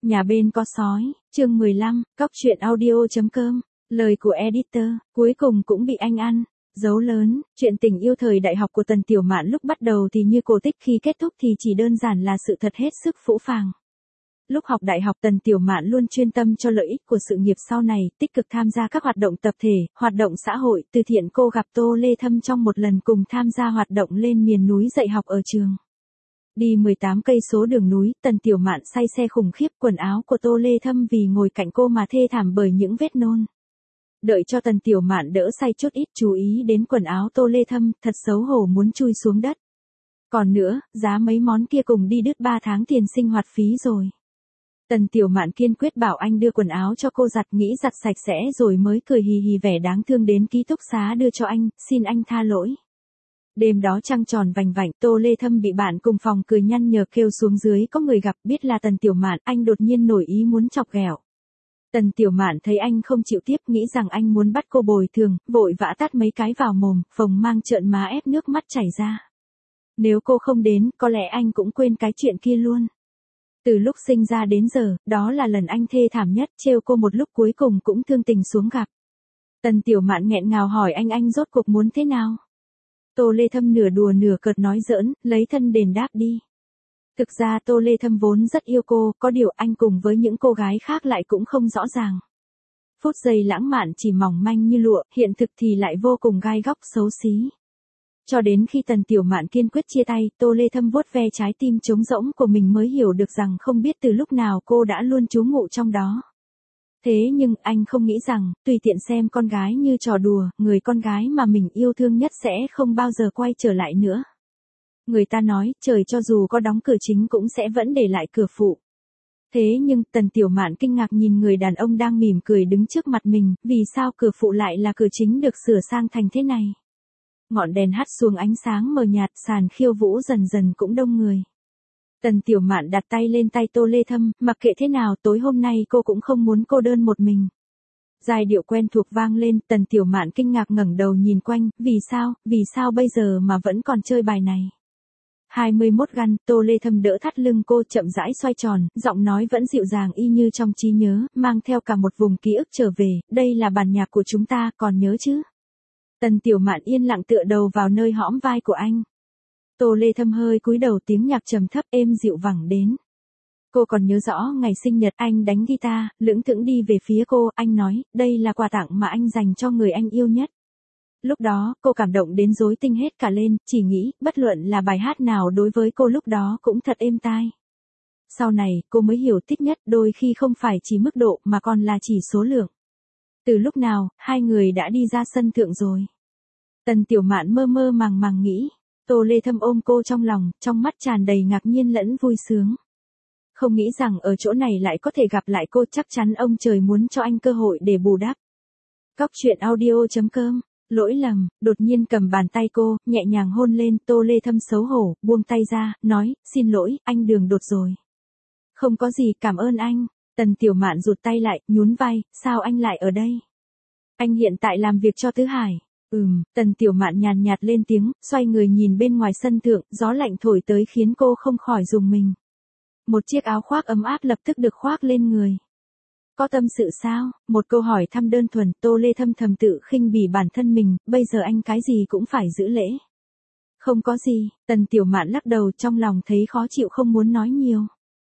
Nhà bên có sói, chương 15, cóc truyện audio.com, lời của editor, cuối cùng cũng bị anh ăn. Dấu lớn, chuyện tình yêu thời đại học của Tần Tiểu Mạn lúc bắt đầu thì như cổ tích, khi kết thúc thì chỉ đơn giản là sự thật hết sức phũ phàng. Lúc học đại học, Tần Tiểu Mạn luôn chuyên tâm cho lợi ích của sự nghiệp sau này, tích cực tham gia các hoạt động tập thể, hoạt động xã hội, từ thiện. Cô gặp Tô Lê Thâm trong một lần cùng tham gia hoạt động lên miền núi dạy học ở trường. Đi 18 cây số đường núi, Tần Tiểu Mạn say xe khủng khiếp, quần áo của Tô Lê Thâm vì ngồi cạnh cô mà thê thảm bởi những vết nôn. Đợi cho Tần Tiểu Mạn đỡ say chút ít, chú ý đến quần áo Tô Lê Thâm, thật xấu hổ muốn chui xuống đất. Còn nữa, giá mấy món kia cùng đi đứt 3 tháng tiền sinh hoạt phí rồi. Tần Tiểu Mạn kiên quyết bảo anh đưa quần áo cho cô giặt, nghĩ giặt sạch sẽ rồi mới cười hì hì vẻ đáng thương đến ký túc xá đưa cho anh, xin anh tha lỗi. Đêm đó trăng tròn vành vạnh, Tô Lê Thâm bị bạn cùng phòng cười nhăn nhở kêu xuống dưới có người gặp, biết là Tần Tiểu Mạn, anh đột nhiên nổi ý muốn chọc ghẹo. Tần Tiểu Mạn thấy anh không chịu tiếp, nghĩ rằng anh muốn bắt cô bồi thường, vội vã tát mấy cái vào mồm, phồng mang trợn má ép nước mắt chảy ra. Nếu cô không đến, có lẽ anh cũng quên cái chuyện kia luôn. Từ lúc sinh ra đến giờ, đó là lần anh thê thảm nhất, trêu cô một lúc cuối cùng cũng thương tình xuống gặp. Tần Tiểu Mạn nghẹn ngào hỏi anh rốt cuộc muốn thế nào? Tô Lê Thâm nửa đùa nửa cợt nói giỡn, lấy thân đền đáp đi. Thực ra Tô Lê Thâm vốn rất yêu cô, có điều anh cùng với những cô gái khác lại cũng không rõ ràng. Phút giây lãng mạn chỉ mỏng manh như lụa, hiện thực thì lại vô cùng gai góc xấu xí. Cho đến khi Tần Tiểu Mạn kiên quyết chia tay, Tô Lê Thâm vuốt ve trái tim trống rỗng của mình mới hiểu được rằng không biết từ lúc nào cô đã luôn trú ngụ trong đó. Thế nhưng anh không nghĩ rằng, tùy tiện xem con gái như trò đùa, người con gái mà mình yêu thương nhất sẽ không bao giờ quay trở lại nữa. Người ta nói, trời cho dù có đóng cửa chính cũng sẽ vẫn để lại cửa phụ. Thế nhưng, Tần Tiểu Mạn kinh ngạc nhìn người đàn ông đang mỉm cười đứng trước mặt mình, vì sao cửa phụ lại là cửa chính được sửa sang thành thế này? Ngọn đèn hắt xuống ánh sáng mờ nhạt, sàn khiêu vũ dần dần cũng đông người. Tần Tiểu Mạn đặt tay lên tay Tô Lê Thâm, mặc kệ thế nào tối hôm nay cô cũng không muốn cô đơn một mình. Giai điệu quen thuộc vang lên, Tần Tiểu Mạn kinh ngạc ngẩng đầu nhìn quanh, vì sao bây giờ mà vẫn còn chơi bài này? 21 găn, Tô Lê Thâm đỡ thắt lưng cô chậm rãi xoay tròn, giọng nói vẫn dịu dàng y như trong trí nhớ, mang theo cả một vùng ký ức trở về, đây là bản nhạc của chúng ta, còn nhớ chứ? Tần Tiểu Mạn yên lặng tựa đầu vào nơi hõm vai của anh. Tô Lê Thâm hơi cúi đầu, tiếng nhạc trầm thấp êm dịu vẳng đến. Cô còn nhớ rõ ngày sinh nhật anh đánh guitar, lững thững đi về phía cô, anh nói, đây là quà tặng mà anh dành cho người anh yêu nhất. Lúc đó, cô cảm động đến rối tinh hết cả lên, chỉ nghĩ, bất luận là bài hát nào đối với cô lúc đó cũng thật êm tai. Sau này, cô mới hiểu thích nhất đôi khi không phải chỉ mức độ mà còn là chỉ số lượng. Từ lúc nào, hai người đã đi ra sân thượng rồi? Tần Tiểu Mạn mơ mơ màng màng nghĩ. Tô Lê Thâm ôm cô trong lòng, trong mắt tràn đầy ngạc nhiên lẫn vui sướng. Không nghĩ rằng ở chỗ này lại có thể gặp lại cô, chắc chắn ông trời muốn cho anh cơ hội để bù đắp. Cóc truyện audio.com, lỗi lầm, đột nhiên cầm bàn tay cô, nhẹ nhàng hôn lên. Tô Lê Thâm xấu hổ, buông tay ra, nói, xin lỗi, anh đường đột rồi. Không có gì, cảm ơn anh. Tần Tiểu Mạn rụt tay lại, nhún vai, sao anh lại ở đây? Anh hiện tại làm việc cho Tứ Hải. Tần Tiểu Mạn nhàn nhạt lên tiếng, xoay người nhìn bên ngoài sân thượng, gió lạnh thổi tới khiến cô không khỏi rùng mình. Một chiếc áo khoác ấm áp lập tức được khoác lên người. Có tâm sự sao? Một câu hỏi thăm đơn thuần, Tô Lê Thâm thầm tự khinh bỉ bản thân mình, bây giờ anh cái gì cũng phải giữ lễ. Không có gì, Tần Tiểu Mạn lắc đầu, trong lòng thấy khó chịu không muốn nói nhiều.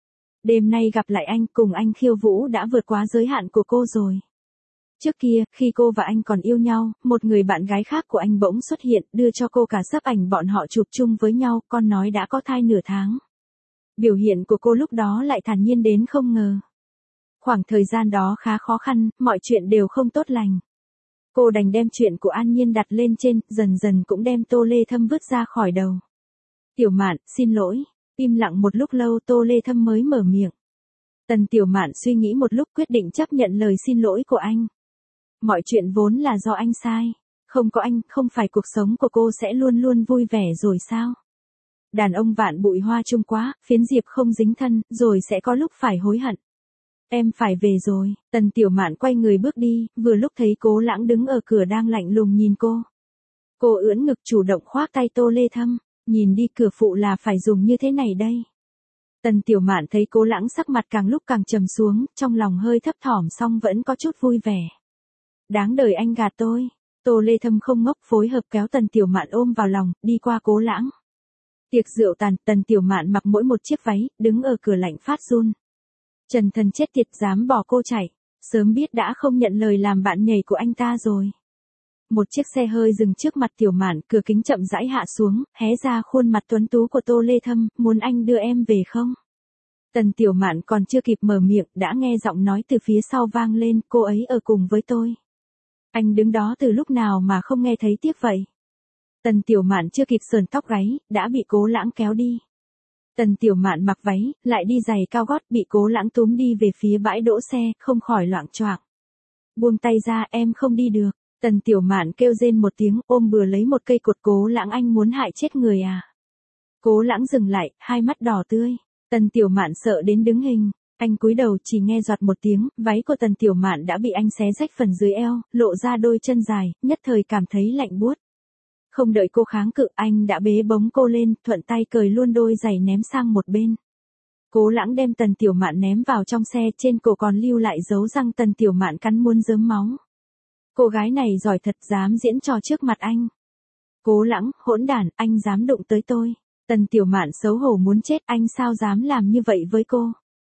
Đêm nay gặp lại anh, cùng anh khiêu vũ đã vượt quá giới hạn của cô rồi. Trước kia, khi cô và anh còn yêu nhau, một người bạn gái khác của anh bỗng xuất hiện, đưa cho cô cả xấp ảnh bọn họ chụp chung với nhau, con nói đã có thai nửa tháng. Biểu hiện của cô lúc đó lại thản nhiên đến không ngờ. Khoảng thời gian đó khá khó khăn, mọi chuyện đều không tốt lành. Cô đành đem chuyện của An Nhiên đặt lên trên, dần dần cũng đem Tô Lê Thâm vứt ra khỏi đầu. Tiểu Mạn, xin lỗi. Im lặng một lúc lâu, Tô Lê Thâm mới mở miệng. Tần Tiểu Mạn suy nghĩ một lúc, quyết định chấp nhận lời xin lỗi của anh. Mọi chuyện vốn là do anh sai. Không có anh, không phải cuộc sống của cô sẽ luôn luôn vui vẻ rồi sao? Đàn ông vạn bụi hoa chung quá, phiến diệp không dính thân, rồi sẽ có lúc phải hối hận. Em phải về rồi. Tần Tiểu Mạn quay người bước đi, vừa lúc thấy Cố Lãng đứng ở cửa đang lạnh lùng nhìn cô. Cô ưỡn ngực chủ động khoác tay Tô Lê Thâm, nhìn đi, cửa phụ là phải dùng như thế này đây. Tần Tiểu Mạn thấy Cố Lãng sắc mặt càng lúc càng trầm xuống, trong lòng hơi thấp thỏm song vẫn có chút vui vẻ. Đáng đời anh gạt tôi. Tô Lê Thâm không ngốc phối hợp kéo Tần Tiểu Mạn ôm vào lòng, đi qua Cố Lãng. Tiệc rượu tàn, Tần Tiểu Mạn mặc mỗi một chiếc váy, đứng ở cửa lạnh phát run. Trần Thần chết tiệt dám bỏ cô chạy, sớm biết đã không nhận lời làm bạn nhảy của anh ta rồi. Một chiếc xe hơi dừng trước mặt Tiểu Mạn, cửa kính chậm rãi hạ xuống, hé ra khuôn mặt tuấn tú của Tô Lê Thâm, muốn anh đưa em về không? Tần Tiểu Mạn còn chưa kịp mở miệng, đã nghe giọng nói từ phía sau vang lên, cô ấy ở cùng với tôi. Anh đứng đó từ lúc nào mà không nghe thấy tiếc vậy? Tần Tiểu Mạn chưa kịp sờn tóc gáy, đã bị Cố Lãng kéo đi. Tần Tiểu Mạn mặc váy, lại đi giày cao gót, bị Cố Lãng túm đi về phía bãi đỗ xe, không khỏi loạng choạng. Buông tay ra, em không đi được. Tần Tiểu Mạn kêu rên một tiếng, ôm bừa lấy một cây cột. Cố Lãng, anh muốn hại chết người à? Cố Lãng dừng lại, hai mắt đỏ tươi. Tần Tiểu Mạn sợ đến đứng hình. Anh cúi đầu, chỉ nghe giọt một tiếng, váy của Tần Tiểu Mạn đã bị anh xé rách phần dưới eo, lộ ra đôi chân dài, nhất thời cảm thấy lạnh buốt. Không đợi cô kháng cự, anh đã bế bống cô lên, thuận tay cởi luôn đôi giày ném sang một bên. Cố Lãng đem Tần Tiểu Mạn ném vào trong xe, trên cổ còn lưu lại dấu răng. Tần Tiểu Mạn cắn muốn rớm máu. Cô gái này giỏi thật, dám diễn trò trước mặt anh. Cố Lãng, hỗn đản, anh dám đụng tới tôi. Tần Tiểu Mạn xấu hổ muốn chết, anh sao dám làm như vậy với cô?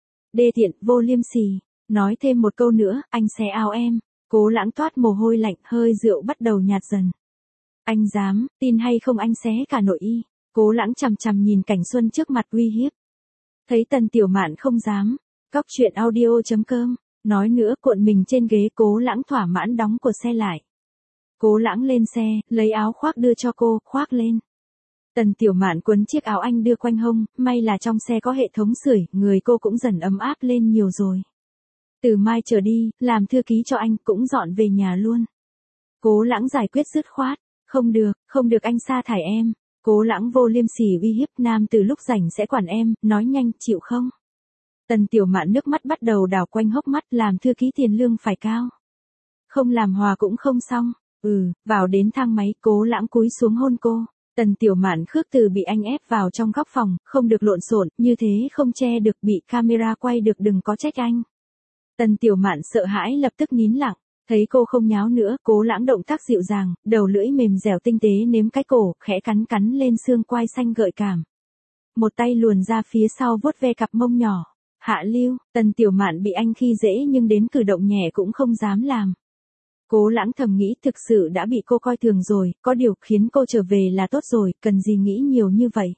Đê tiện, vô liêm sỉ. Nói thêm một câu nữa, anh xé áo em. Cố Lãng toát mồ hôi lạnh, hơi rượu bắt đầu nhạt dần. Anh dám, tin hay không anh xé cả nội y. Cố Lãng chằm chằm nhìn Cảnh Xuân trước mặt uy hiếp. Thấy Tần Tiểu Mạn không dám. Cóc truyện audio.com. Nói nữa, cuộn mình trên ghế. Cố Lãng thỏa mãn đóng của xe lại. Cố Lãng lên xe, lấy áo khoác đưa cho cô, khoác lên. Tần Tiểu Mạn quấn chiếc áo anh đưa quanh hông, may là trong xe có hệ thống sưởi, người cô cũng dần ấm áp lên nhiều rồi. Từ mai trở đi, làm thư ký cho anh, cũng dọn về nhà luôn. Cố Lãng giải quyết dứt khoát. Không được anh sa thải em. Cố Lãng vô liêm sỉ uy hiếp, nam từ lúc rảnh sẽ quản em, nói nhanh, chịu không? Tần Tiểu Mạn nước mắt bắt đầu đảo quanh hốc mắt, làm thư ký tiền lương phải cao. Không làm hòa cũng không xong. Vào đến thang máy, Cố Lãng cúi xuống hôn cô. Tần Tiểu Mạn khước từ bị anh ép vào trong góc phòng, không được lộn xộn, như thế không che được, bị camera quay được, đừng có trách anh. Tần Tiểu Mạn sợ hãi lập tức nín lặng. Thấy cô không nháo nữa, Cố Lãng động tác dịu dàng, đầu lưỡi mềm dẻo tinh tế nếm cái cổ, khẽ cắn lên xương quai xanh gợi cảm. Một tay luồn ra phía sau vuốt ve cặp mông nhỏ. Hạ lưu, Tần Tiểu Mạn bị anh khi dễ nhưng đến cử động nhẹ cũng không dám làm. Cố Lãng thầm nghĩ thực sự đã bị cô coi thường rồi, có điều khiến cô trở về là tốt rồi, cần gì nghĩ nhiều như vậy.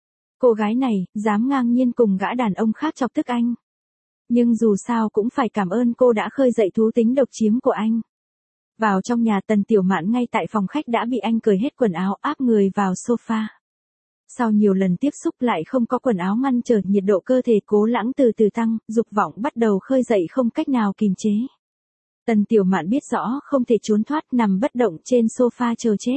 Cô gái này, dám ngang nhiên cùng gã đàn ông khác chọc tức anh. Nhưng dù sao cũng phải cảm ơn cô đã khơi dậy thú tính độc chiếm của anh. Vào trong nhà, Tần Tiểu Mạn ngay tại phòng khách đã bị anh cởi hết quần áo, áp người vào sofa. Sau nhiều lần tiếp xúc lại không có quần áo ngăn trở, nhiệt độ cơ thể Cố Lãng từ từ tăng, dục vọng bắt đầu khơi dậy không cách nào kìm chế. Tần Tiểu Mạn biết rõ không thể trốn thoát, nằm bất động trên sofa chờ chết.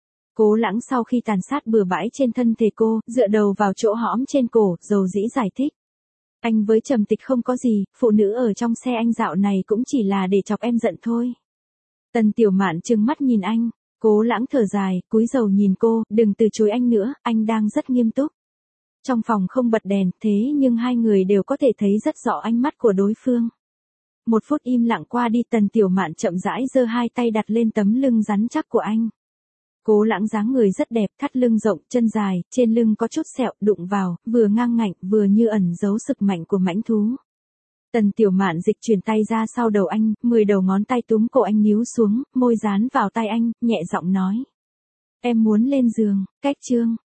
Cố Lãng sau khi tàn sát bừa bãi trên thân thể cô, dựa đầu vào chỗ hõm trên cổ, dầu dĩ giải thích. Anh với Trầm Tịch không có gì, phụ nữ ở trong xe anh dạo này cũng chỉ là để chọc em giận thôi. Tần Tiểu Mạn trừng mắt nhìn anh. Cố Lãng thở dài, cúi đầu nhìn cô, đừng từ chối anh nữa, anh đang rất nghiêm túc. Trong phòng không bật đèn, thế nhưng hai người đều có thể thấy rất rõ ánh mắt của đối phương. Một phút im lặng qua đi, Tần Tiểu Mạn chậm rãi giơ hai tay đặt lên tấm lưng rắn chắc của anh. Cố Lãng dáng người rất đẹp, thắt lưng rộng, chân dài, trên lưng có chút sẹo, đụng vào, vừa ngang ngạnh, vừa như ẩn giấu sức mạnh của mãnh thú. Tần Tiểu Mạn dịch chuyển tay ra sau đầu anh, 10 đầu ngón tay túm cổ anh níu xuống, môi dán vào tay anh, nhẹ giọng nói. Em muốn lên giường, cách chương.